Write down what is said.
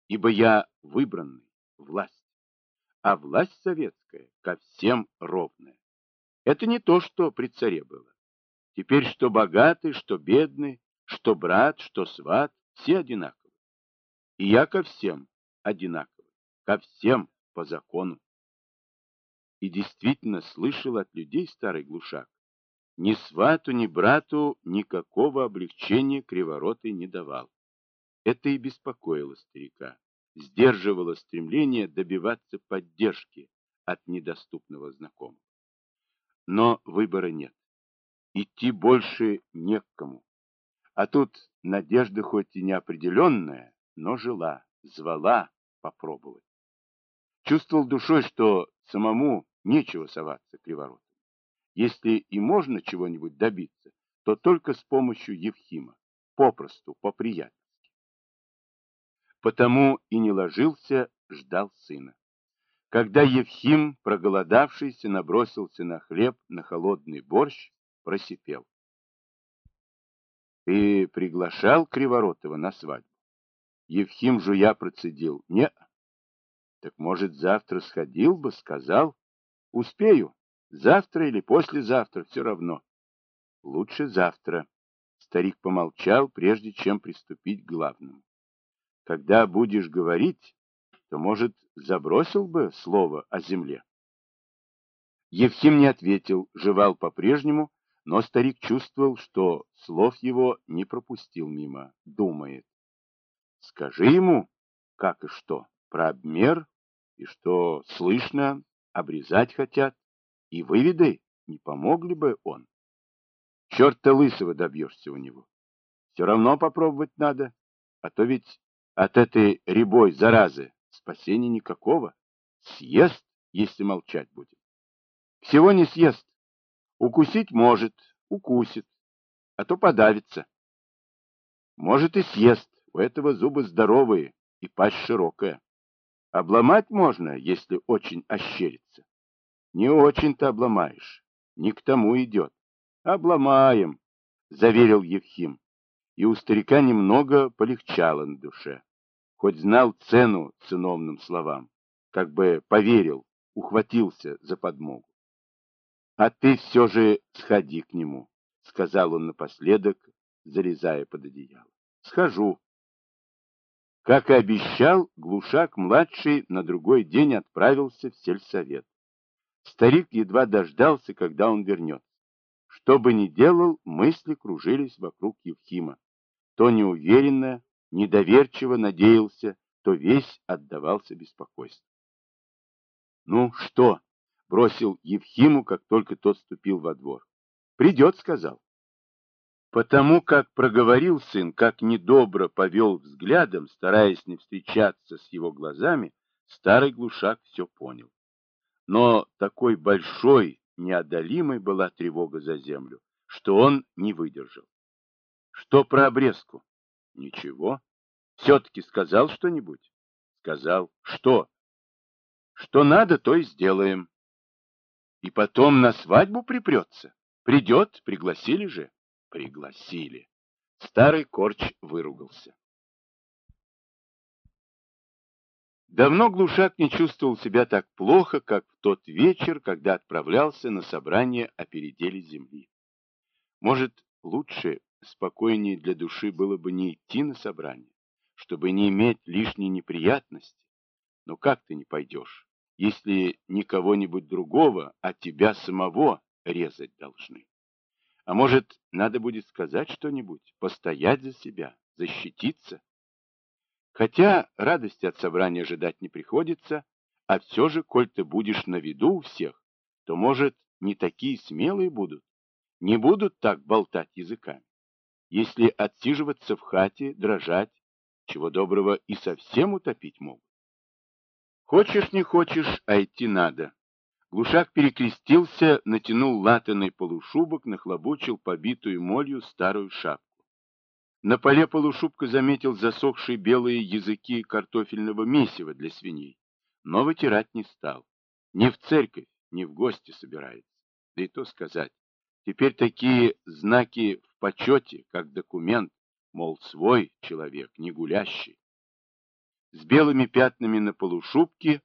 ибо я выбранный, власть, а власть советская ко всем ровная. Это не то, что при царе было. Теперь что богатый, что бедный, что брат, что сват, все одинаковы. И я ко всем одинаковый, ко всем по закону. И действительно слышал от людей старый глушак. Ни свату, ни брату никакого облегчения Криворотый не давал. Это и беспокоило старика, сдерживало стремление добиваться поддержки от недоступного знакомого. Но выбора нет. Идти больше не к кому. А тут надежда хоть и неопределенная, но жила, звала попробовать. Чувствовал душой, что самому нечего соваться Криворотому. Если и можно чего-нибудь добиться, то только с помощью Евхима, попросту, по-приятельски. Потому и не ложился, ждал сына. Когда Евхим, проголодавшийся, набросился на хлеб, на холодный борщ, просипел. Ты приглашал Криворотова на свадьбу? Евхим жуя процедил. Не. Так, может, завтра сходил бы, сказал. Успею. Завтра или послезавтра, все равно. Лучше завтра. Старик помолчал, прежде чем приступить к главному. Когда будешь говорить, то, может, забросил бы слово о земле. Евхим не ответил, жевал по-прежнему, но старик чувствовал, что слов его не пропустил мимо, думает. Скажи ему, как и что, про обмер, и что слышно, обрезать хотят, и выведай, не помог ли бы он. Черта лысого добьешься у него. Все равно попробовать надо, а то ведь от этой рябой заразы спасения никакого. Съест, если молчать будет. Всего не съест. Укусить может, укусит, а то подавится. Может и съест, у этого зубы здоровые и пасть широкая. Обломать можно, если очень ощерится. Не очень-то обломаешь, не к тому идет. Обломаем, заверил Евхим, и у старика немного полегчало на душе. Хоть знал цену сыновным словам, как бы поверил, ухватился за подмогу. А ты все же сходи к нему, сказал он напоследок, залезая под одеяло. Схожу. Как и обещал, Глушак-младший на другой день отправился в сельсовет. Старик едва дождался, когда он вернется. Что бы ни делал, мысли кружились вокруг Евхима. То неуверенно, недоверчиво надеялся, то весь отдавался беспокойству. «Ну что?» — бросил Евхиму, как только тот ступил во двор. «Придет», — сказал. Потому как проговорил сын, как недобро повел взглядом, стараясь не встречаться с его глазами, старый глушак все понял. Но такой большой, неодолимой была тревога за землю, что он не выдержал. Что про обрезку? Ничего. Все-таки сказал что-нибудь? Сказал. Что? Что надо, то и сделаем. И потом на свадьбу припрется. Придет, пригласили же. Пригласили. Старый корч выругался. Давно Глушак не чувствовал себя так плохо, как в тот вечер, когда отправлялся на собрание о переделе земли. Может, лучше, спокойнее для души было бы не идти на собрание, чтобы не иметь лишней неприятности. Но как ты не пойдешь, если не кого-нибудь другого, а тебя самого резать должны? А может, надо будет сказать что-нибудь, постоять за себя, защититься? Хотя радости от собрания ожидать не приходится, а все же, коль ты будешь на виду у всех, то, может, не такие смелые будут, не будут так болтать языками. Если отсиживаться в хате, дрожать, чего доброго и совсем утопить могут. Хочешь, не хочешь, а идти надо. Глушак перекрестился, натянул латаный полушубок, нахлобучил побитую молью старую шапку. На поле полушубка заметил засохшие белые языки картофельного месива для свиней, но вытирать не стал. Ни в церковь, ни в гости собирается. Да и то сказать. Теперь такие знаки в почете, как документ, мол, свой человек, не гулящий. с белыми пятнами на полушубке,